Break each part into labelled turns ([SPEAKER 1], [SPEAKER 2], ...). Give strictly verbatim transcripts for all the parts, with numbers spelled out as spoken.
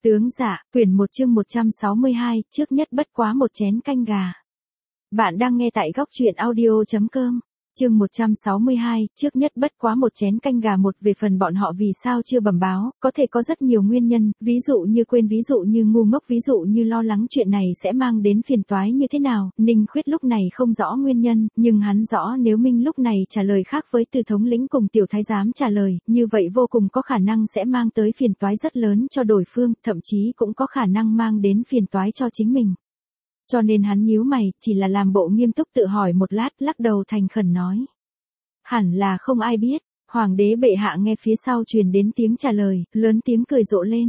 [SPEAKER 1] Tướng dạ, quyển một chương một trăm sáu mươi hai, trước nhất bất quá một chén canh gà. Bạn đang nghe tại góc truyện audio chấm com. Chương một trăm sáu mươi hai, trước nhất bất quá một chén canh gà. Một về phần bọn họ vì sao chưa bẩm báo, có thể có rất nhiều nguyên nhân, ví dụ như quên, ví dụ như ngu ngốc, ví dụ như lo lắng chuyện này sẽ mang đến phiền toái như thế nào. Ninh Khuyết lúc này không rõ nguyên nhân, nhưng hắn rõ nếu Minh lúc này trả lời khác với Từ thống lĩnh cùng tiểu thái giám trả lời, như vậy vô cùng có khả năng sẽ mang tới phiền toái rất lớn cho đối phương, thậm chí cũng có khả năng mang đến phiền toái cho chính mình. Cho nên hắn nhíu mày, chỉ là làm bộ nghiêm túc tự hỏi một lát, lắc đầu thành khẩn nói. Hẳn là không ai biết. Hoàng đế bệ hạ nghe phía sau truyền đến tiếng trả lời, lớn tiếng cười rộ lên.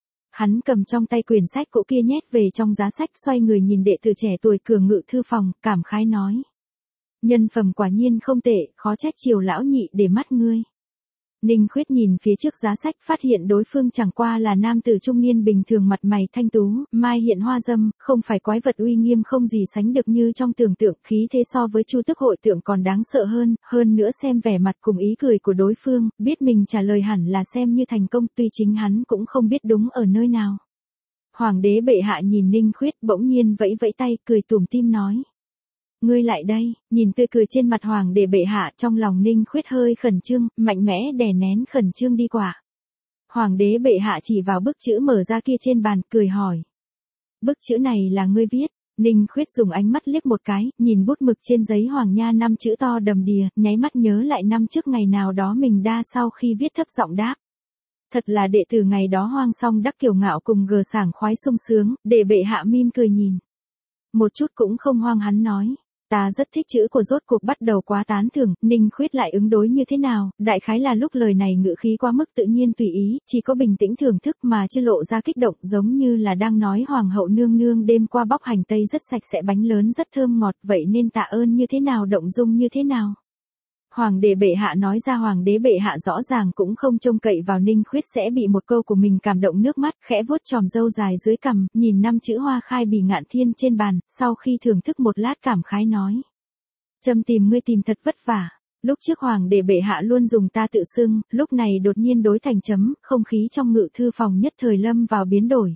[SPEAKER 1] Hắn cầm trong tay quyển sách cũ kia nhét về trong giá sách, xoay người nhìn đệ tử trẻ tuổi Cường Ngự thư phòng, cảm khái nói. Nhân phẩm quả nhiên không tệ, khó trách Triều lão nhị để mắt ngươi. Ninh Khuyết nhìn phía trước giá sách, phát hiện đối phương chẳng qua là nam tử trung niên bình thường, mặt mày thanh tú, mai hiện hoa dâm, không phải quái vật uy nghiêm không gì sánh được như trong tưởng tượng, khí thế so với Chu Tức hội tượng còn đáng sợ hơn, hơn nữa xem vẻ mặt cùng ý cười của đối phương, biết mình trả lời hẳn là xem như thành công, tuy chính hắn cũng không biết đúng ở nơi nào. Hoàng đế bệ hạ nhìn Ninh Khuyết, bỗng nhiên vẫy vẫy tay, cười tủm tỉm nói. Ngươi lại đây. Nhìn tươi cười trên mặt hoàng đế bệ hạ, trong lòng Ninh Khuyết hơi khẩn trương, mạnh mẽ đè nén khẩn trương đi qua. Hoàng đế bệ hạ chỉ vào bức chữ mở ra kia trên bàn, cười hỏi. Bức chữ này là ngươi viết? Ninh Khuyết dùng ánh mắt liếc một cái, nhìn bút mực trên giấy hoàng nha năm chữ to đầm đìa, nháy mắt nhớ lại năm trước ngày nào đó mình đa sau khi viết thấp giọng đáp. Thật là đệ tử ngày đó hoang song đắc kiêu ngạo cùng gờ sảng khoái sung sướng, để bệ hạ mỉm cười nhìn. Một chút cũng không hoang, hắn nói. Ta rất thích chữ của, rốt cuộc bắt đầu quá tán thưởng. Ninh Khuyết lại ứng đối như thế nào, đại khái là lúc lời này ngữ khí quá mức tự nhiên tùy ý, chỉ có bình tĩnh thưởng thức mà chưa lộ ra kích động, giống như là đang nói hoàng hậu nương nương đêm qua bóc hành tây rất sạch sẽ, bánh lớn rất thơm ngọt, vậy nên tạ ơn như thế nào, động dung như thế nào. Hoàng đế bệ hạ nói ra, hoàng đế bệ hạ rõ ràng cũng không trông cậy vào Ninh Khuyết sẽ bị một câu của mình cảm động nước mắt, khẽ vuốt chòm râu dài dưới cằm, nhìn năm chữ hoa khai bì ngạn thiên trên bàn, sau khi thưởng thức một lát cảm khái nói. Châm tìm ngươi tìm thật vất vả. Lúc trước hoàng đế bệ hạ luôn dùng ta tự xưng, lúc này đột nhiên đối thành chấm, không khí trong ngự thư phòng nhất thời lâm vào biến đổi.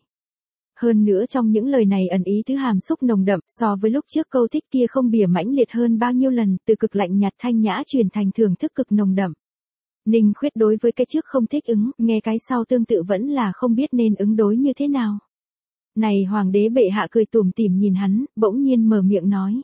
[SPEAKER 1] Hơn nữa trong những lời này ẩn ý thứ hàm xúc nồng đậm, so với lúc trước câu thích kia không bỉa mãnh liệt hơn bao nhiêu lần, từ cực lạnh nhạt thanh nhã truyền thành thưởng thức cực nồng đậm. Ninh Khuyết đối với cái trước không thích ứng, nghe cái sau tương tự vẫn là không biết nên ứng đối như thế nào. Này hoàng đế bệ hạ cười tủm tỉm nhìn hắn, bỗng nhiên mở miệng nói.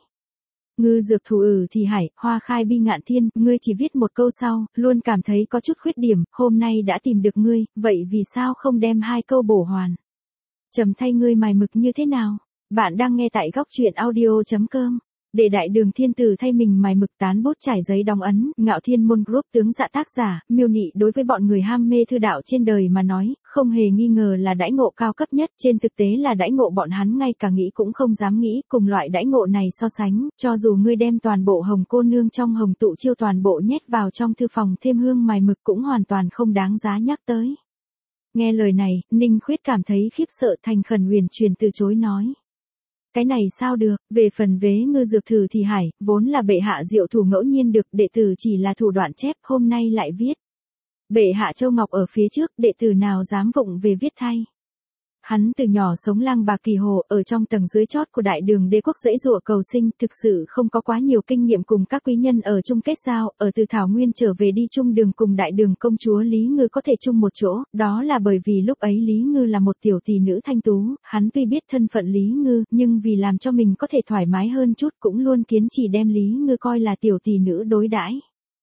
[SPEAKER 1] Ngư dược thủ ử thì hải, hoa khai bi ngạn thiên, ngươi chỉ viết một câu sau, luôn cảm thấy có chút khuyết điểm, hôm nay đã tìm được ngươi, vậy vì sao không đem hai câu bổ hoàn? Trầm thay ngươi mài mực như thế nào? Bạn đang nghe tại góc truyện audio chấm com. Để đại đường thiên tử thay mình mài mực, tán bút trải giấy đóng ấn, Ngạo Thiên Môn Group tướng dạ tác giả, miêu nị đối với bọn người ham mê thư đạo trên đời mà nói, không hề nghi ngờ là đãi ngộ cao cấp nhất, trên thực tế là đãi ngộ bọn hắn ngay cả nghĩ cũng không dám nghĩ, cùng loại đãi ngộ này so sánh, cho dù ngươi đem toàn bộ hồng cô nương trong hồng tụ chiêu toàn bộ nhét vào trong thư phòng thêm hương mài mực cũng hoàn toàn không đáng giá nhắc tới. Nghe lời này, Ninh Khuyết cảm thấy khiếp sợ, thành khẩn uyển chuyển từ chối nói. Cái này sao được, về phần vế ngư dược thử thì hải, vốn là bệ hạ diệu thủ ngẫu nhiên được, đệ tử chỉ là thủ đoạn chép, hôm nay lại viết. Bệ hạ châu ngọc ở phía trước, đệ tử nào dám vụng về viết thay. Hắn từ nhỏ sống lang bạc kỳ hồ, ở trong tầng dưới chót của đại đường đế quốc dãy dụa cầu sinh, thực sự không có quá nhiều kinh nghiệm cùng các quý nhân ở chung kết giao, ở từ Thảo Nguyên trở về đi chung đường cùng đại đường công chúa Lý Ngư có thể chung một chỗ, đó là bởi vì lúc ấy Lý Ngư là một tiểu tỷ nữ thanh tú, hắn tuy biết thân phận Lý Ngư, nhưng vì làm cho mình có thể thoải mái hơn chút cũng luôn kiến chỉ đem Lý Ngư coi là tiểu tỷ nữ đối đãi.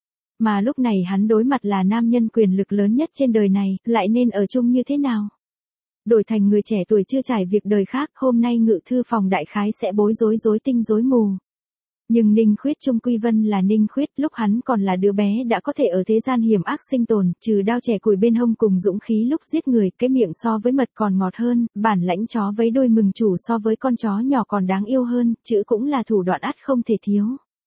[SPEAKER 1] Mà lúc này hắn đối mặt là nam nhân quyền lực lớn nhất trên đời này, lại nên ở chung như thế nào? Đổi thành người trẻ tuổi chưa trải việc đời khác, hôm nay ngự thư phòng đại khái sẽ bối rối rối tinh rối mù. Nhưng Ninh Khuyết trung quy vân là Ninh Khuyết, lúc hắn còn là đứa bé đã có thể ở thế gian hiểm ác sinh tồn, trừ đao trẻ củi bên hông cùng dũng khí lúc giết người, cái miệng so với mật còn ngọt hơn, bản lãnh chó với đôi mừng chủ so với con chó nhỏ còn đáng yêu hơn, chữ cũng là thủ đoạn ắt không thể thiếu.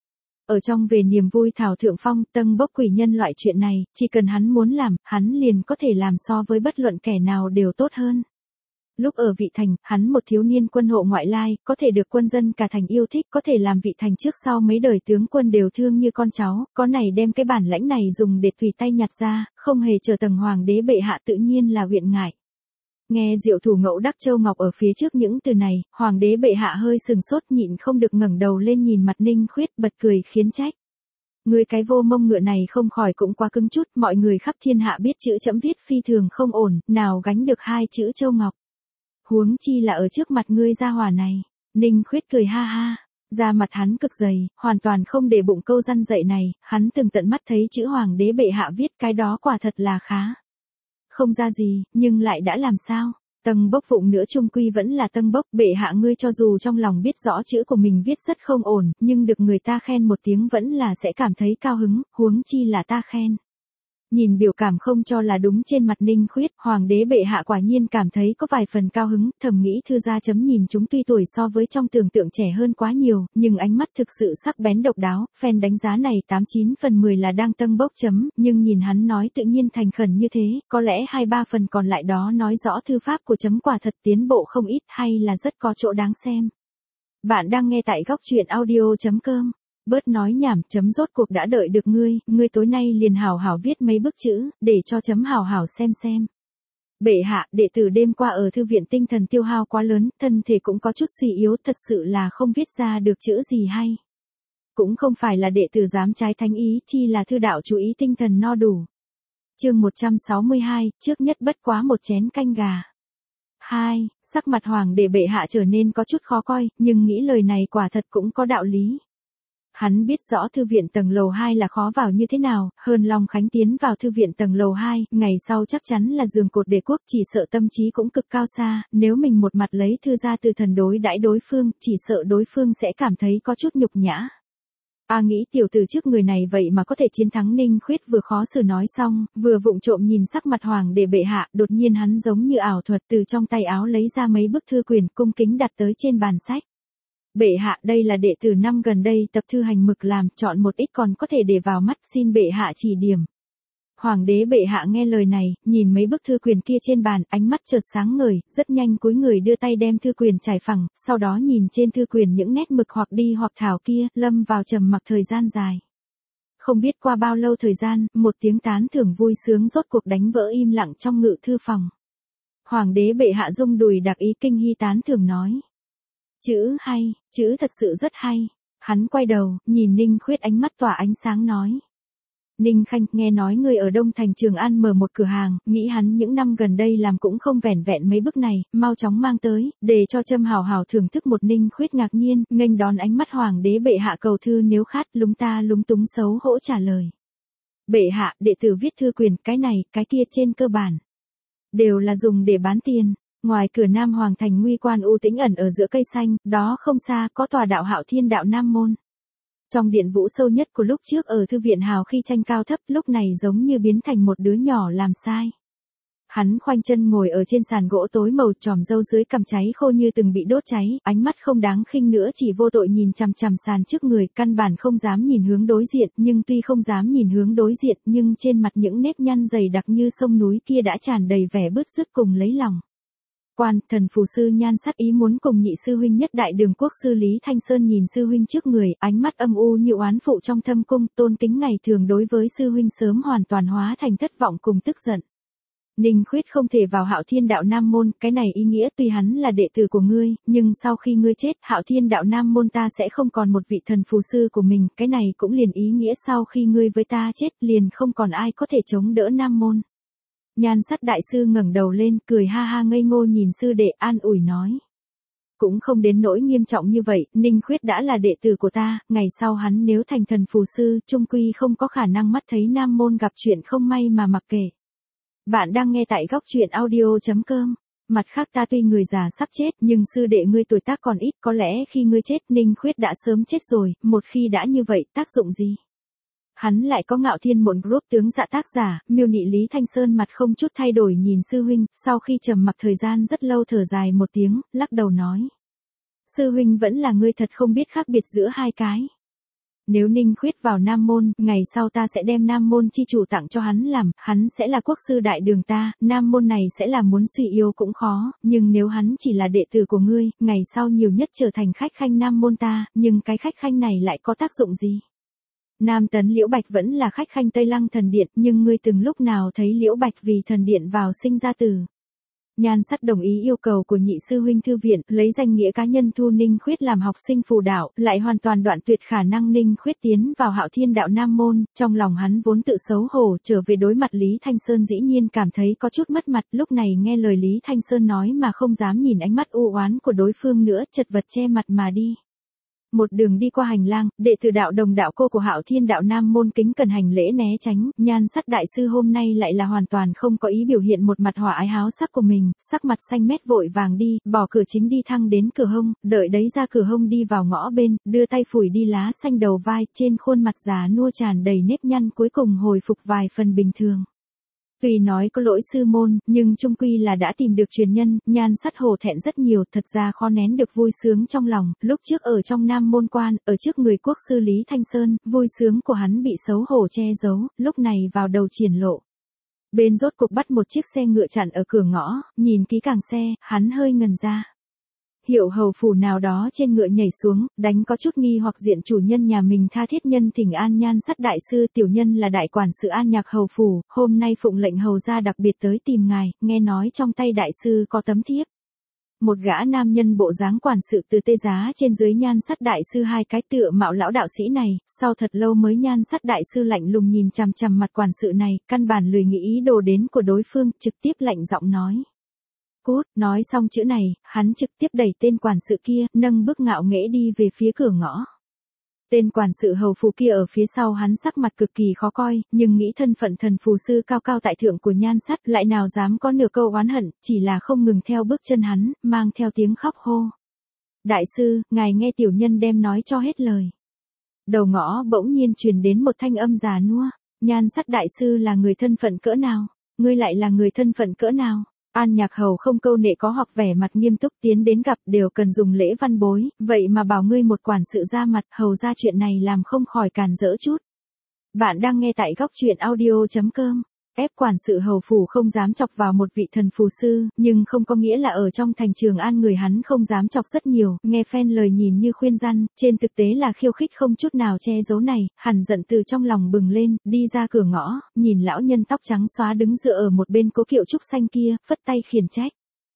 [SPEAKER 1] Ở trong về niềm vui thảo thượng phong, tâng bốc quỷ nhân loại chuyện này, chỉ cần hắn muốn làm, hắn liền có thể làm so với bất luận kẻ nào đều tốt hơn. Lúc ở vị thành, hắn một thiếu niên quân hộ ngoại lai, có thể được quân dân cả thành yêu thích, có thể làm vị thành trước sau mấy đời tướng quân đều thương như con cháu, có này đem cái bản lãnh này dùng để tùy tay nhặt ra, không hề chờ tầng hoàng đế bệ hạ tự nhiên là huyện ngại. Nghe Diệu Thủ Ngẫu Đắc Châu Ngọc ở phía trước những từ này, hoàng đế bệ hạ hơi sừng sốt nhịn không được ngẩng đầu lên nhìn mặt Ninh Khuyết bật cười khiến trách. Người cái vô mông ngựa này không khỏi cũng quá cứng chút, mọi người khắp thiên hạ biết chữ trẫm viết phi thường không ổn, nào gánh được hai chữ Châu Ngọc. Huống chi là ở trước mặt ngươi gia hỏa này. Ninh Khuyết cười ha ha, da mặt hắn cực dày, hoàn toàn không để bụng câu răn dạy này, hắn từng tận mắt thấy chữ hoàng đế bệ hạ viết cái đó quả thật là khá. Không ra gì, nhưng lại đã làm sao? Tâng bốc vụng nữa chung quy vẫn là tâng bốc, bệ hạ ngươi cho dù trong lòng biết rõ chữ của mình viết rất không ổn, nhưng được người ta khen một tiếng vẫn là sẽ cảm thấy cao hứng, huống chi là ta khen. Nhìn biểu cảm không cho là đúng trên mặt Ninh Khuyết, hoàng đế bệ hạ quả nhiên cảm thấy có vài phần cao hứng, thầm nghĩ thư gia chấm nhìn chúng tuy tuổi so với trong tưởng tượng trẻ hơn quá nhiều, nhưng ánh mắt thực sự sắc bén độc đáo, phen đánh giá này tám chín phần mười là đang tâng bốc chấm, nhưng nhìn hắn nói tự nhiên thành khẩn như thế, có lẽ hai ba phần còn lại đó nói rõ thư pháp của chấm quả thật tiến bộ không ít hay là rất có chỗ đáng xem. Bạn đang nghe tại góc truyện audio chấm com. Bớt nói nhảm, chấm rốt cuộc đã đợi được ngươi, ngươi tối nay liền hảo hảo viết mấy bức chữ, để cho chấm hảo hảo xem xem. Bệ hạ, đệ tử đêm qua ở thư viện tinh thần tiêu hao quá lớn, thân thể cũng có chút suy yếu, thật sự là không viết ra được chữ gì hay. Cũng không phải là đệ tử dám trái thánh ý, chi là thư đạo chú ý tinh thần no đủ. Chương một trăm sáu mươi hai, trước nhất bất quá một chén canh gà. Hai, sắc mặt hoàng đế bệ hạ trở nên có chút khó coi, nhưng nghĩ lời này quả thật cũng có đạo lý. Hắn biết rõ thư viện tầng lầu hai là khó vào như thế nào, hơn Long Khánh tiến vào thư viện tầng lầu hai, ngày sau chắc chắn là giường cột đế quốc, chỉ sợ tâm trí cũng cực cao xa, nếu mình một mặt lấy thư ra từ thần đối đãi đối phương, chỉ sợ đối phương sẽ cảm thấy có chút nhục nhã. A nghĩ tiểu tử trước người này vậy mà có thể chiến thắng Ninh Khuyết vừa khó xử nói xong, vừa vụng trộm nhìn sắc mặt hoàng đế bệ hạ, đột nhiên hắn giống như ảo thuật từ trong tay áo lấy ra mấy bức thư quyền cung kính đặt tới trên bàn sách. Bệ hạ, đây là đệ tử năm gần đây tập thư hành mực làm, chọn một ít còn có thể để vào mắt, xin bệ hạ chỉ điểm. Hoàng đế bệ hạ nghe lời này, nhìn mấy bức thư quyền kia trên bàn, ánh mắt chợt sáng ngời, rất nhanh cúi người đưa tay đem thư quyền trải phẳng, sau đó nhìn trên thư quyền những nét mực hoặc đi hoặc thảo kia, lâm vào trầm mặc thời gian dài. Không biết qua bao lâu thời gian, một tiếng tán thưởng vui sướng rốt cuộc đánh vỡ im lặng trong ngự thư phòng. Hoàng đế bệ hạ rung đùi đặc ý kinh hy tán thưởng nói. Chữ hay, chữ thật sự rất hay. Hắn quay đầu, nhìn Ninh Khuyết ánh mắt tỏa ánh sáng nói. Ninh Khanh, nghe nói người ở Đông Thành Trường An mở một cửa hàng, nghĩ hắn những năm gần đây làm cũng không vẻn vẹn mấy bức này, mau chóng mang tới, để cho Trâm hào hào thưởng thức một. Ninh Khuyết ngạc nhiên, nghênh đón ánh mắt hoàng đế bệ hạ cầu thư nếu khát, lúng ta lúng túng xấu hổ trả lời. Bệ hạ, đệ tử viết thư quyền, cái này, cái kia trên cơ bản. Đều là dùng để bán tiền. Ngoài cửa Nam Hoàng thành nguy quan u tĩnh ẩn ở giữa cây xanh, đó không xa, có tòa đạo Hạo Thiên đạo Nam Môn. Trong điện vũ sâu nhất của lúc trước ở thư viện hào khi tranh cao thấp, lúc này giống như biến thành một đứa nhỏ làm sai. Hắn khoanh chân ngồi ở trên sàn gỗ tối màu, tròm râu dưới cằm cháy khô như từng bị đốt cháy, ánh mắt không đáng khinh nữa chỉ vô tội nhìn chằm chằm sàn trước người, căn bản không dám nhìn hướng đối diện, nhưng tuy không dám nhìn hướng đối diện, nhưng trên mặt những nếp nhăn dày đặc như sông núi kia đã tràn đầy vẻ bứt rứt cùng lấy lòng. Quan, thần phù sư Nhan Sát ý muốn cùng nhị sư huynh nhất đại đường quốc sư Lý Thanh Sơn nhìn sư huynh trước người, ánh mắt âm u như oán phụ trong thâm cung, tôn kính ngày thường đối với sư huynh sớm hoàn toàn hóa thành thất vọng cùng tức giận. Ninh Khuyết không thể vào Hạo Thiên đạo Nam Môn, cái này ý nghĩa tuy hắn là đệ tử của ngươi, nhưng sau khi ngươi chết, Hạo Thiên đạo Nam Môn ta sẽ không còn một vị thần phù sư của mình, cái này cũng liền ý nghĩa sau khi ngươi với ta chết, liền không còn ai có thể chống đỡ Nam Môn. Nhan Sát đại sư ngẩng đầu lên, cười ha ha ngây ngô nhìn sư đệ, an ủi nói. Cũng không đến nỗi nghiêm trọng như vậy, Ninh Khuyết đã là đệ tử của ta, ngày sau hắn nếu thành thần phù sư, chung quy không có khả năng mắt thấy Nam Môn gặp chuyện không may mà mặc kệ. Bạn đang nghe tại góc truyện audio chấm com. Mặt khác ta tuy người già sắp chết, nhưng sư đệ ngươi tuổi tác còn ít, có lẽ khi ngươi chết, Ninh Khuyết đã sớm chết rồi, một khi đã như vậy, tác dụng gì? Hắn lại có Ngạo Thiên Môn Group tướng dạ tác giả, miêu nị Lý Thanh Sơn mặt không chút thay đổi nhìn sư huynh, sau khi trầm mặc thời gian rất lâu thở dài một tiếng, lắc đầu nói. Sư huynh vẫn là ngươi thật không biết khác biệt giữa hai cái. Nếu Ninh Khuyết vào Nam Môn, ngày sau ta sẽ đem Nam Môn chi chủ tặng cho hắn làm, hắn sẽ là quốc sư đại đường ta, Nam Môn này sẽ là muốn suy yếu cũng khó, nhưng nếu hắn chỉ là đệ tử của ngươi, ngày sau nhiều nhất trở thành khách khanh Nam Môn ta, nhưng cái khách khanh này lại có tác dụng gì? Nam Tấn Liễu Bạch vẫn là khách khanh Tây Lăng thần điện, nhưng ngươi từng lúc nào thấy Liễu Bạch vì thần điện vào sinh ra tử? Nhan Sắt đồng ý yêu cầu của nhị sư huynh thư viện, lấy danh nghĩa cá nhân thu Ninh Khuyết làm học sinh phù đạo, lại hoàn toàn đoạn tuyệt khả năng Ninh Khuyết tiến vào Hạo Thiên đạo Nam môn, trong lòng hắn vốn tự xấu hổ, trở về đối mặt Lý Thanh Sơn dĩ nhiên cảm thấy có chút mất mặt, lúc này nghe lời Lý Thanh Sơn nói mà không dám nhìn ánh mắt u oán của đối phương nữa, chật vật che mặt mà đi. Một đường đi qua hành lang, đệ tử đạo Đồng đạo cô của Hạo Thiên đạo Nam môn kính cần hành lễ né tránh, Nhan Sắt đại sư hôm nay lại là hoàn toàn không có ý biểu hiện một mặt hỏa ái háo sắc của mình, sắc mặt xanh mét vội vàng đi, bỏ cửa chính đi thăng đến cửa hông, đợi đấy ra cửa hông đi vào ngõ bên, đưa tay phủi đi lá xanh đầu vai, trên khuôn mặt già nua tràn đầy nếp nhăn cuối cùng hồi phục vài phần bình thường. Tuy nói có lỗi sư môn, nhưng chung quy là đã tìm được truyền nhân, Nhan Sắt hổ thẹn rất nhiều, thật ra khó nén được vui sướng trong lòng, lúc trước ở trong Nam môn quan, ở trước người quốc sư Lý Thanh Sơn, vui sướng của hắn bị xấu hổ che giấu, lúc này vào đầu triển lộ. Bên rốt cuộc bắt một chiếc xe ngựa chặn ở cửa ngõ, nhìn kỹ càng xe, hắn hơi ngần ra. Hiệu hầu phủ nào đó trên ngựa nhảy xuống, đánh có chút nghi hoặc diện chủ nhân nhà mình tha thiết nhân thỉnh an Nhan Sắt đại sư, tiểu nhân là đại quản sự An Nhạc hầu phủ, hôm nay phụng lệnh hầu gia đặc biệt tới tìm ngài, nghe nói trong tay đại sư có tấm thiếp. Một gã nam nhân bộ dáng quản sự từ tê giá trên dưới Nhan Sắt đại sư hai cái tựa mạo lão đạo sĩ này, sau thật lâu mới Nhan Sắt đại sư lạnh lùng nhìn chằm chằm mặt quản sự này, căn bản lười nghĩ ý đồ đến của đối phương, trực tiếp lạnh giọng nói. Cút, nói xong chữ này, hắn trực tiếp đẩy tên quản sự kia, nâng bước ngạo nghễ đi về phía cửa ngõ. Tên quản sự hầu phù kia ở phía sau hắn sắc mặt cực kỳ khó coi, nhưng nghĩ thân phận thần phù sư cao cao tại thượng của Nhan Sắt lại nào dám có nửa câu oán hận, chỉ là không ngừng theo bước chân hắn, mang theo tiếng khóc hô. Đại sư, ngài nghe tiểu nhân đem nói cho hết lời. Đầu ngõ bỗng nhiên truyền đến một thanh âm già nua, Nhan Sắt đại sư là người thân phận cỡ nào, ngươi lại là người thân phận cỡ nào? An Nhạc hầu không câu nệ có học vẻ mặt nghiêm túc tiến đến gặp đều cần dùng lễ văn bối, vậy mà bảo ngươi một quản sự ra mặt, hầu ra chuyện này làm không khỏi càn rỡ chút. Bạn đang nghe tại góc truyện audio chấm com. Ép quản sự hầu phủ không dám chọc vào một vị thần phù sư, nhưng không có nghĩa là ở trong thành Trường An người hắn không dám chọc rất nhiều, nghe phen lời nhìn như khuyên răn, trên thực tế là khiêu khích không chút nào che giấu này, hẳn giận từ trong lòng bừng lên, đi ra cửa ngõ, nhìn lão nhân tóc trắng xóa đứng dựa ở một bên cố kiệu trúc xanh kia, phất tay khiển trách.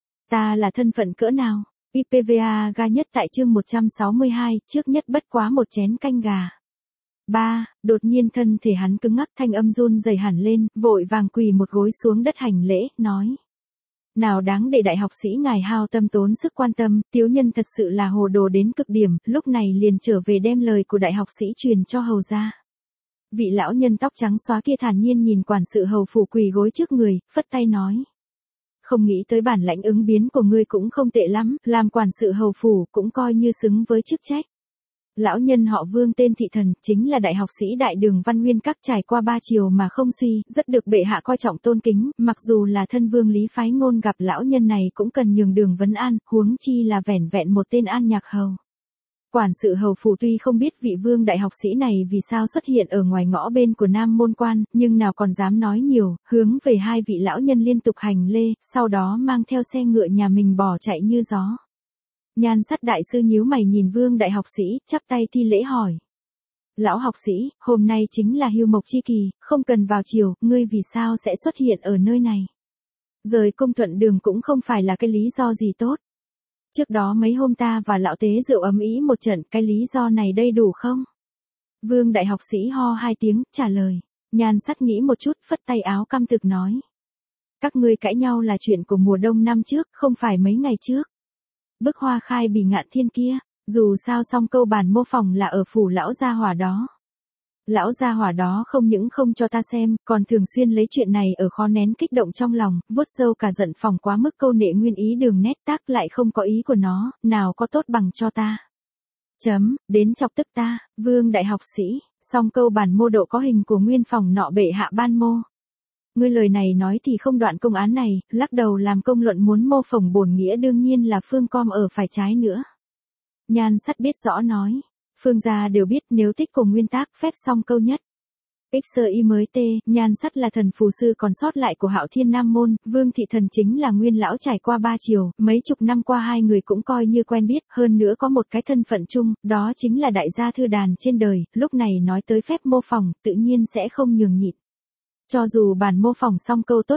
[SPEAKER 1] Ta là thân phận cỡ nào? i pê vê a ga nhất tại chương một trăm sáu mươi hai, trước nhất bất quá một chén canh gà. Ba, đột nhiên thân thể hắn cứng ngắc, thanh âm run rẩy hẳn lên, vội vàng quỳ một gối xuống đất hành lễ, nói. Nào đáng để đại học sĩ ngài hao tâm tốn sức quan tâm, tiếu nhân thật sự là hồ đồ đến cực điểm, lúc này liền trở về đem lời của đại học sĩ truyền cho hầu gia. Vị lão nhân tóc trắng xóa kia thản nhiên nhìn quản sự hầu phủ quỳ gối trước người, phất tay nói. Không nghĩ tới bản lãnh ứng biến của ngươi cũng không tệ lắm, làm quản sự hầu phủ cũng coi như xứng với chức trách. Lão nhân họ Vương tên Thị Thần, chính là đại học sĩ đại đường Văn Nguyên Các, trải qua ba triều mà không suy, rất được bệ hạ coi trọng tôn kính, mặc dù là thân vương Lý Phái Ngôn gặp lão nhân này cũng cần nhường đường vấn an, huống chi là vẻn vẹn một tên An Nhạc hầu. Quản sự hầu phủ tuy không biết vị vương đại học sĩ này vì sao xuất hiện ở ngoài ngõ bên của Nam môn quan, nhưng nào còn dám nói nhiều, hướng về hai vị lão nhân liên tục hành lê, sau đó mang theo xe ngựa nhà mình bỏ chạy như gió. Nhan Sắt đại sư nhíu mày nhìn vương đại học sĩ, chắp tay thi lễ hỏi. Lão học sĩ, hôm nay chính là hưu mộc chi kỳ, không cần vào chiều, ngươi vì sao sẽ xuất hiện ở nơi này? Rời cung thuận đường cũng không phải là cái lý do gì tốt. Trước đó mấy hôm ta và lão tế rượu ấm ý một trận, cái lý do này đây đủ không? Vương đại học sĩ ho hai tiếng, trả lời. Nhan Sắt nghĩ một chút, phất tay áo căm thực nói. Các ngươi cãi nhau là chuyện của mùa đông năm trước, không phải mấy ngày trước. Bức hoa khai bì ngạn thiên kia, dù sao song câu bản mô phỏng là ở phủ lão gia hỏa đó. Lão gia hỏa đó không những không cho ta xem, còn thường xuyên lấy chuyện này ở khó nén kích động trong lòng, vuốt râu cả giận phòng quá mức câu nệ nguyên ý đường nét tác lại không có ý của nó, nào có tốt bằng cho ta. Chấm, đến chọc tức ta, vương đại học sĩ, song câu bản mô độ có hình của nguyên phòng nọ bệ hạ ban mô. Ngươi lời này nói thì không đoạn công án này, lắc đầu làm công luận muốn mô phỏng bổn nghĩa đương nhiên là phương com ở phải trái nữa. Nhan Sắt biết rõ nói, phương gia đều biết nếu tích cùng nguyên tác phép song câu nhất. X y mới t, Nhan Sắt là thần phù sư còn sót lại của Hạo Thiên Nam môn, Vương Thị Thần chính là nguyên lão trải qua ba triều, mấy chục năm qua hai người cũng coi như quen biết, hơn nữa có một cái thân phận chung, đó chính là đại gia thư đàn trên đời, lúc này nói tới phép mô phỏng, tự nhiên sẽ không nhường nhịn. Cho dù bản mô phỏng song câu tốt nhất,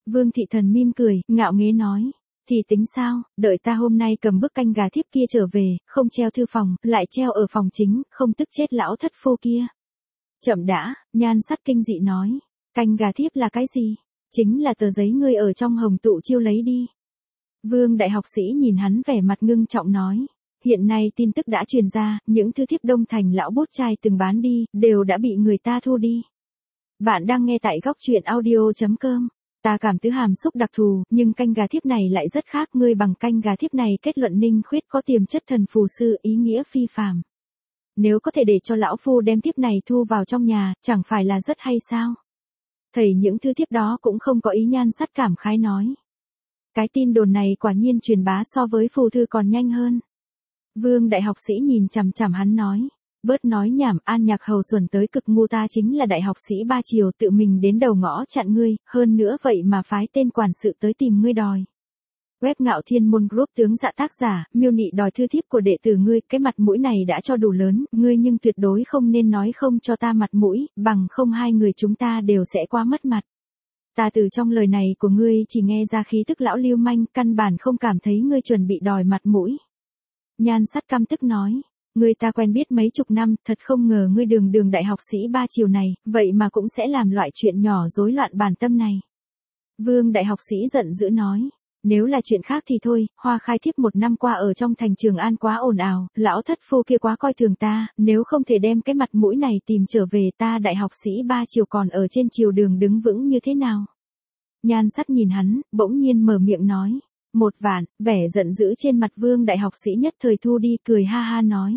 [SPEAKER 1] Vương Thị Thần mỉm cười, ngạo nghễ nói. Thì tính sao, đợi ta hôm nay cầm bức canh gà thiếp kia trở về, không treo thư phòng, lại treo ở phòng chính, không tức chết lão thất phu kia. Chậm đã, Nhan Sắt kinh dị nói. Canh gà thiếp là cái gì? Chính là tờ giấy ngươi ở trong hồng tụ chiêu lấy đi. Vương đại học sĩ nhìn hắn vẻ mặt ngưng trọng nói. Hiện nay tin tức đã truyền ra, những thư thiếp Đông Thành lão bút trai từng bán đi, đều đã bị người ta thu đi. Bạn đang nghe tại góc truyện audio chấm com. Ta cảm tứ hàm xúc đặc thù, nhưng canh gà thiếp này lại rất khác. Ngươi bằng canh gà thiếp này kết luận Ninh Khuyết có tiềm chất thần phù sư, ý nghĩa phi phàm. Nếu có thể để cho lão phu đem thiếp này thu vào trong nhà, chẳng phải là rất hay sao? Thầy những thư thiếp đó cũng không có ý. Nhan Sắt cảm khái nói. Cái tin đồn này quả nhiên truyền bá so với phù thư còn nhanh hơn. Vương đại học sĩ nhìn chằm chằm hắn nói. Bớt nói nhảm, An Nhạc Hầu xuẩn tới cực ngu, ta chính là đại học sĩ ba triều, tự mình đến đầu ngõ chặn ngươi, hơn nữa vậy mà phái tên quản sự tới tìm ngươi đòi. Web Ngạo Thiên Môn Group tướng dạ tác giả, miêu nị đòi thư thiếp của đệ tử ngươi, cái mặt mũi này đã cho đủ lớn, ngươi nhưng tuyệt đối không nên nói không cho ta mặt mũi, bằng không hai người chúng ta đều sẽ quá mất mặt. Ta từ trong lời này của ngươi chỉ nghe ra khí tức lão lưu manh, căn bản không cảm thấy ngươi chuẩn bị đòi mặt mũi. Nhan Sắt căm tức nói. Ngươi ta quen biết mấy chục năm, thật không ngờ ngươi đường đường đại học sĩ ba triều này, vậy mà cũng sẽ làm loại chuyện nhỏ rối loạn bản tâm này. Vương đại học sĩ giận dữ nói. Nếu là chuyện khác thì thôi, Hoa Khai thiếp một năm qua ở trong thành Trường An quá ồn ào, lão thất phu kia quá coi thường ta, nếu không thể đem cái mặt mũi này tìm trở về, ta đại học sĩ ba triều còn ở trên triều đường đứng vững như thế nào? Nhan Sắt nhìn hắn, bỗng nhiên mở miệng nói. Một vạn, vẻ giận dữ trên mặt Vương đại học sĩ nhất thời thu đi, cười ha ha nói.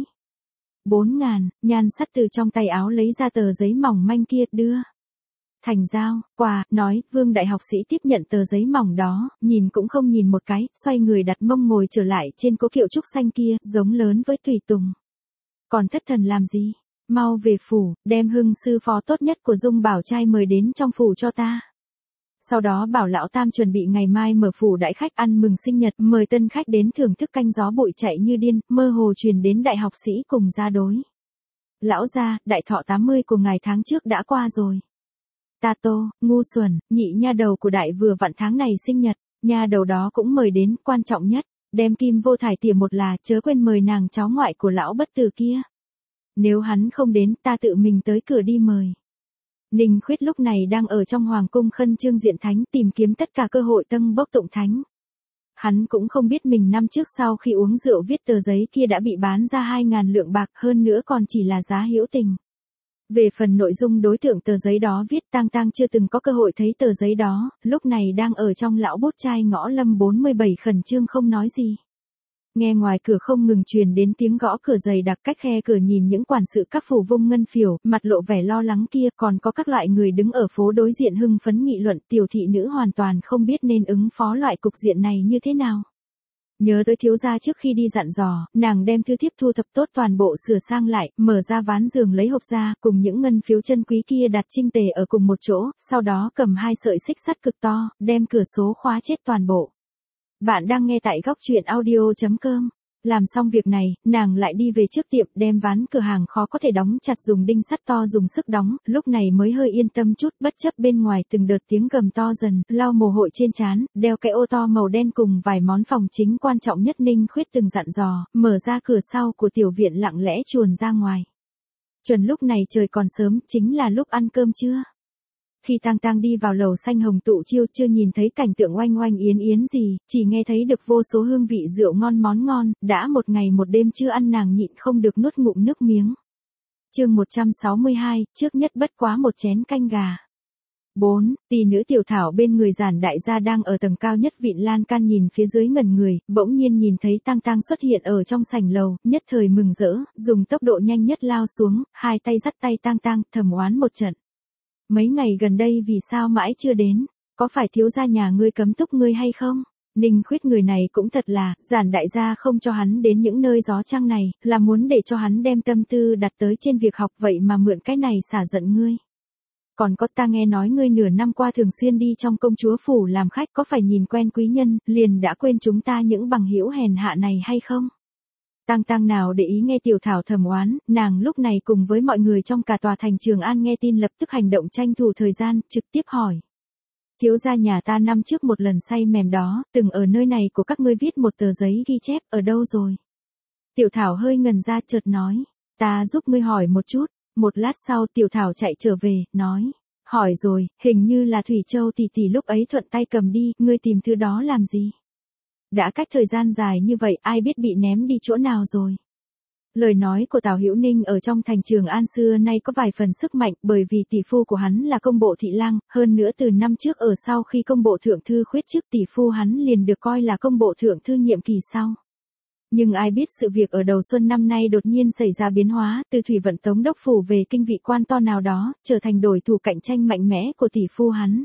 [SPEAKER 1] Bốn ngàn, Nhan Sắt từ trong tay áo lấy ra tờ giấy mỏng manh kia, đưa. Thành giao, quà, nói, Vương đại học sĩ tiếp nhận tờ giấy mỏng đó, nhìn cũng không nhìn một cái, xoay người đặt mông ngồi trở lại trên cố kiệu trúc xanh kia, giống lớn với tùy tùng. Còn thất thần làm gì? Mau về phủ, đem Hưng sư phó tốt nhất của Dung Bảo trai mời đến trong phủ cho ta. Sau đó bảo lão tam chuẩn bị ngày mai mở phủ đãi khách ăn mừng sinh nhật, mời tân khách đến thưởng thức canh gió bụi chạy như điên, mơ hồ truyền đến đại học sĩ cùng gia đối. Lão gia, đại thọ tám mươi của ngài tháng trước đã qua rồi. Ta tô, ngu xuẩn, nhị nha đầu của đại vừa vặn tháng này sinh nhật, nha đầu đó cũng mời đến, quan trọng nhất, đem Kim Vô Thải tỉa một là, chớ quên mời nàng cháu ngoại của lão bất tử kia. Nếu hắn không đến, ta tự mình tới cửa đi mời. Ninh Khuyết lúc này đang ở trong hoàng cung khân trương diện thánh, tìm kiếm tất cả cơ hội tâng bốc tụng thánh. Hắn cũng không biết mình năm trước sau khi uống rượu viết tờ giấy kia đã bị bán ra hai ngàn lượng bạc, hơn nữa còn chỉ là giá hữu tình. Về phần nội dung đối tượng tờ giấy đó viết, Tang Tang chưa từng có cơ hội thấy tờ giấy đó, lúc này đang ở trong lão bút trai ngõ Lâm bốn mươi bảy khẩn trương không nói gì. Nghe ngoài cửa không ngừng truyền đến tiếng gõ cửa dày đặc, cách khe cửa nhìn những quản sự các phủ vung ngân phiểu, mặt lộ vẻ lo lắng kia, còn có các loại người đứng ở phố đối diện hưng phấn nghị luận, tiểu thị nữ hoàn toàn không biết nên ứng phó loại cục diện này như thế nào. Nhớ tới thiếu gia trước khi đi dặn dò, nàng đem thư thiếp thu thập tốt toàn bộ sửa sang lại, mở ra ván giường lấy hộp ra, cùng những ngân phiếu chân quý kia đặt chinh tề ở cùng một chỗ, sau đó cầm hai sợi xích sắt cực to, đem cửa số khóa chết toàn bộ. Bạn đang nghe tại góc truyện audio chấm com. Làm xong việc này, nàng lại đi về trước tiệm, đem ván cửa hàng khó có thể đóng chặt dùng đinh sắt to dùng sức đóng, lúc này mới hơi yên tâm chút, bất chấp bên ngoài từng đợt tiếng gầm to dần, lau mồ hôi trên trán, đeo cái ô to màu đen cùng vài món phòng chính quan trọng nhất Ninh Khuyết từng dặn dò, mở ra cửa sau của tiểu viện lặng lẽ chuồn ra ngoài. Chuẩn lúc này trời còn sớm, chính là lúc ăn cơm trưa. Khi Tang Tang đi vào lầu xanh hồng tụ chiêu, chưa nhìn thấy cảnh tượng oanh oanh yến yến gì, chỉ nghe thấy được vô số hương vị rượu ngon món ngon, đã một ngày một đêm chưa ăn nàng nhịn không được nuốt ngụm nước miếng. Chương một trăm sáu mươi hai, trước nhất bất quá một chén canh gà. bốn. Tỷ nữ tiểu thảo bên người Giản đại gia đang ở tầng cao nhất vịn lan can nhìn phía dưới ngẩn người, bỗng nhiên nhìn thấy Tang Tang xuất hiện ở trong sảnh lầu, nhất thời mừng rỡ, dùng tốc độ nhanh nhất lao xuống, hai tay dắt tay Tang Tang, thầm oán một trận. Mấy ngày gần đây vì sao mãi chưa đến, có phải thiếu gia nhà ngươi cấm túc ngươi hay không? Ninh Khuyết người này cũng thật là, Giản đại gia không cho hắn đến những nơi gió trăng này, là muốn để cho hắn đem tâm tư đặt tới trên việc học, vậy mà mượn cái này xả giận ngươi. Còn có, ta nghe nói ngươi nửa năm qua thường xuyên đi trong công chúa phủ làm khách, có phải nhìn quen quý nhân, liền đã quên chúng ta những bằng hữu hèn hạ này hay không? Tang Tang nào để ý nghe tiểu thảo thầm oán, nàng lúc này cùng với mọi người trong cả tòa thành Trường An nghe tin lập tức hành động tranh thủ thời gian, trực tiếp hỏi. thiếu gia nhà ta năm trước một lần say mềm đó, từng ở nơi này của các ngươi viết một tờ giấy ghi chép, ở đâu rồi? Tiểu Thảo hơi ngần ra chợt nói, ta giúp ngươi hỏi một chút. Một lát sau Tiểu Thảo chạy trở về, nói, hỏi rồi, hình như là Thủy Châu tỷ tỷ lúc ấy thuận tay cầm đi, ngươi tìm thứ đó làm gì? Đã cách thời gian dài như vậy, ai biết bị ném đi chỗ nào rồi? Lời nói của Tào Hữu Ninh ở trong thành Trường An xưa nay có vài phần sức mạnh, bởi vì tỷ phu của hắn là công bộ thị lang, hơn nữa từ năm trước ở sau khi công bộ thượng thư khuyết chức tỷ phu hắn liền được coi là công bộ thượng thư nhiệm kỳ sau. Nhưng ai biết sự việc ở đầu xuân năm nay đột nhiên xảy ra biến hóa, từ thủy vận tống đốc phủ về kinh vị quan to nào đó, trở thành đối thủ cạnh tranh mạnh mẽ của tỷ phu hắn.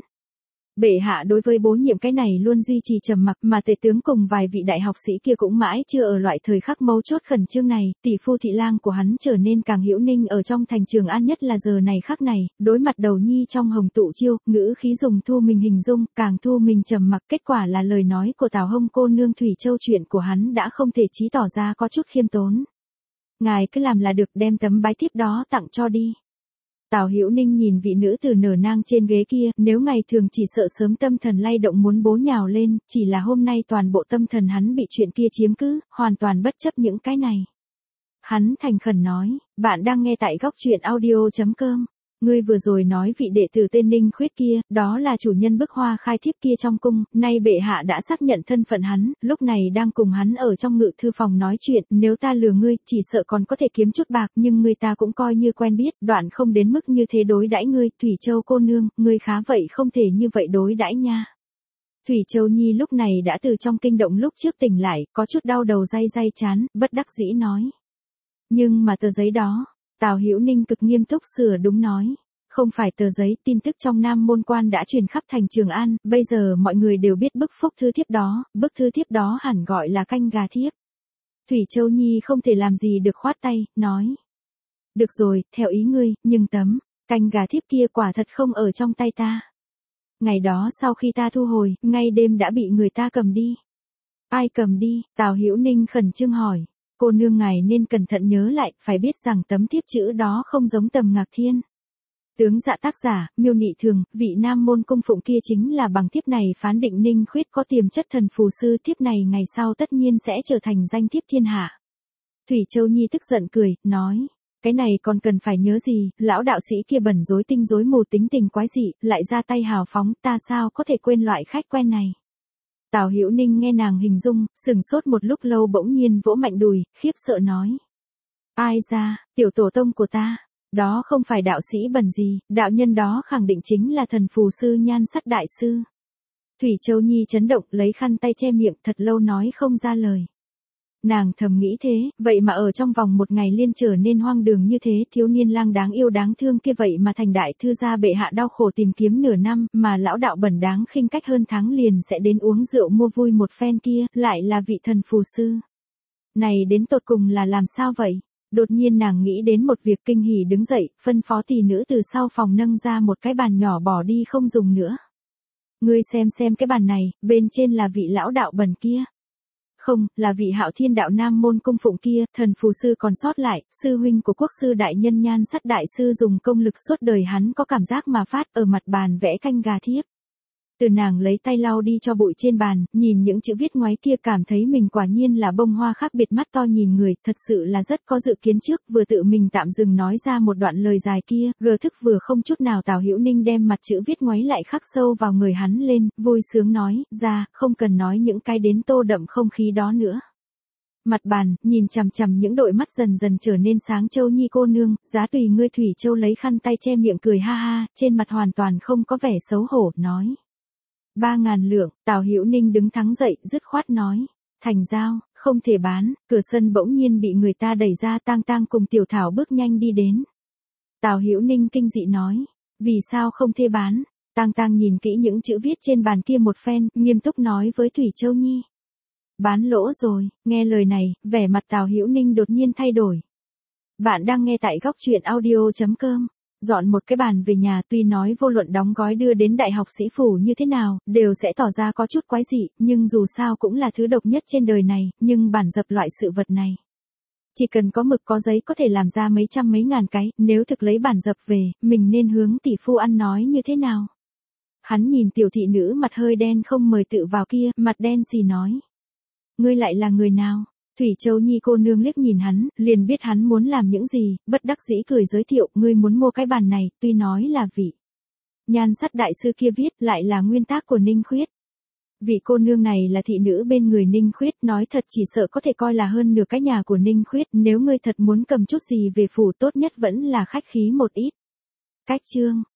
[SPEAKER 1] Bệ hạ đối với bố nhiệm cái này luôn duy trì trầm mặc, mà tể tướng cùng vài vị đại học sĩ kia cũng mãi chưa ở loại thời khắc mấu chốt khẩn trương này, tỷ phu thị lang của hắn trở nên càng hữu ninh ở trong thành Trường An, nhất là giờ này khắc này, đối mặt đầu nhi trong hồng tụ chiêu, ngữ khí dùng thu mình hình dung, càng thu mình trầm mặc, kết quả là lời nói của Tào Hông cô nương Thủy Châu chuyện của hắn đã không thể trí tỏ ra có chút khiêm tốn. Ngài cứ làm là được, đem tấm bái thiếp đó tặng cho đi. Tào Hữu Ninh nhìn vị nữ tử nở nang trên ghế kia, nếu ngày thường chỉ sợ sớm tâm thần lay động muốn bố nhào lên, chỉ là hôm nay toàn bộ tâm thần hắn bị chuyện kia chiếm cứ, hoàn toàn bất chấp những cái này. Hắn thành khẩn nói, bạn đang nghe tại góc truyện audio chấm com. Ngươi vừa rồi nói vị đệ tử tên Ninh Khuyết kia, đó là chủ nhân bức hoa khai thiếp kia trong cung, nay bệ hạ đã xác nhận thân phận hắn, lúc này đang cùng hắn ở trong ngự thư phòng nói chuyện, nếu ta lừa ngươi, chỉ sợ còn có thể kiếm chút bạc, nhưng người ta cũng coi như quen biết, đoạn không đến mức như thế đối đãi ngươi, Thủy Châu cô nương, ngươi khá vậy không thể như vậy đối đãi nha. Thủy Châu Nhi lúc này đã từ trong kinh động lúc trước tỉnh lại, có chút đau đầu day day chán, bất đắc dĩ nói. Nhưng mà tờ giấy đó, Tào Hữu Ninh cực nghiêm túc sửa đúng nói, không phải tờ giấy, tin tức trong Nam môn quan đã truyền khắp thành Trường An, bây giờ mọi người đều biết bức phúc thư thiếp đó, bức thư thiếp đó hẳn gọi là canh gà thiếp. Thủy Châu Nhi không thể làm gì được khoát tay, nói. Được rồi, theo ý ngươi, nhưng tấm canh gà thiếp kia quả thật không ở trong tay ta. Ngày đó sau khi ta thu hồi, ngay đêm đã bị người ta cầm đi. Ai cầm đi? Tào Hữu Ninh khẩn trương hỏi. Cô nương ngài nên cẩn thận nhớ lại, phải biết rằng tấm thiếp chữ đó không giống Tầm Ngạc Thiên. Tướng Dạ tác giả, Miêu Nị Thường, vị Nam môn cung phụng kia chính là bằng thiếp này phán định Ninh Khuyết có tiềm chất thần phù sư, thiếp này ngày sau tất nhiên sẽ trở thành danh thiếp thiên hạ. Thủy Châu Nhi tức giận cười, nói, cái này còn cần phải nhớ gì, lão đạo sĩ kia bẩn rối tinh rối mù tính tình quái dị, lại ra tay hào phóng, ta sao có thể quên loại khách quen này. Tào Hữu Ninh nghe nàng hình dung, sừng sốt một lúc lâu bỗng nhiên vỗ mạnh đùi, khiếp sợ nói. Ai ra, tiểu tổ tông của ta, đó không phải đạo sĩ bẩn gì, đạo nhân đó khẳng định chính là thần phù sư Nhan Sắt đại sư. Thủy Châu Nhi chấn động lấy khăn tay che miệng thật lâu nói không ra lời. Nàng thầm nghĩ thế, vậy mà ở trong vòng một ngày liên trở nên hoang đường như thế, thiếu niên lang đáng yêu đáng thương kia vậy mà thành đại thư gia bệ hạ đau khổ tìm kiếm nửa năm, mà lão đạo bẩn đáng khinh cách hơn tháng liền sẽ đến uống rượu mua vui một phen kia, lại là vị thần phù sư. Này đến tột cùng là làm sao vậy? Đột nhiên nàng nghĩ đến một việc kinh hỉ đứng dậy, phân phó tỷ nữ từ sau phòng nâng ra một cái bàn nhỏ bỏ đi không dùng nữa. Ngươi xem xem cái bàn này, bên trên là vị lão đạo bẩn kia. Không, là vị Hạo Thiên đạo Nam môn cung phụng kia, thần phù sư còn sót lại, sư huynh của quốc sư đại nhân Nhan Sắt đại sư dùng công lực suốt đời hắn có cảm giác mà phát ở mặt bàn vẽ canh gà thiếp. Từ nàng lấy tay lau đi cho bụi trên bàn, nhìn những chữ viết ngoáy kia cảm thấy mình quả nhiên là bông hoa khác biệt, mắt to nhìn người, thật sự là rất có dự kiến trước, vừa tự mình tạm dừng nói ra một đoạn lời dài kia, gờ thức vừa không chút nào. Tào Hữu Ninh đem mặt chữ viết ngoáy lại khắc sâu vào người hắn lên, vui sướng nói, ra, không cần nói những cái đến tô đậm không khí đó nữa. Mặt bàn, nhìn chằm chằm những đôi mắt dần dần trở nên sáng. Châu Nhi cô nương, giá tùy ngươi. Thủy Châu lấy khăn tay che miệng cười ha ha, trên mặt hoàn toàn không có vẻ xấu hổ, nói. Ba ngàn lượng, Tào Hữu Ninh đứng thắng dậy, dứt khoát nói. Thành giao, không thể bán, cửa sân bỗng nhiên bị người ta đẩy ra. Tang Tang cùng Tiểu Thảo bước nhanh đi đến. Tào Hữu Ninh kinh dị nói. Vì sao không thể bán? Tang Tang nhìn kỹ những chữ viết trên bàn kia một phen, nghiêm túc nói với Thủy Châu Nhi. Bán lỗ rồi, nghe lời này, vẻ mặt Tào Hữu Ninh đột nhiên thay đổi. Bạn đang nghe tại góc truyện audio chấm com. Dọn một cái bàn về nhà, tuy nói vô luận đóng gói đưa đến đại học sĩ phủ như thế nào, đều sẽ tỏ ra có chút quái dị, nhưng dù sao cũng là thứ độc nhất trên đời này, nhưng bản dập loại sự vật này. Chỉ cần có mực có giấy có thể làm ra mấy trăm mấy ngàn cái, nếu thực lấy bản dập về, mình nên hướng tỷ phu ăn nói như thế nào? Hắn nhìn tiểu thị nữ mặt hơi đen không mời tự vào kia, mặt đen xì nói. Ngươi lại là người nào? Thủy Châu Nhi cô nương liếc nhìn hắn, liền biết hắn muốn làm những gì, bất đắc dĩ cười giới thiệu, ngươi muốn mua cái bàn này, tuy nói là vị nhan sắt đại sư kia viết, lại là nguyên tác của Ninh Khuyết. Vị cô nương này là thị nữ bên người Ninh Khuyết, nói thật chỉ sợ có thể coi là hơn nửa cái nhà của Ninh Khuyết, nếu ngươi thật muốn cầm chút gì về phủ tốt nhất vẫn là khách khí một ít. Cách chương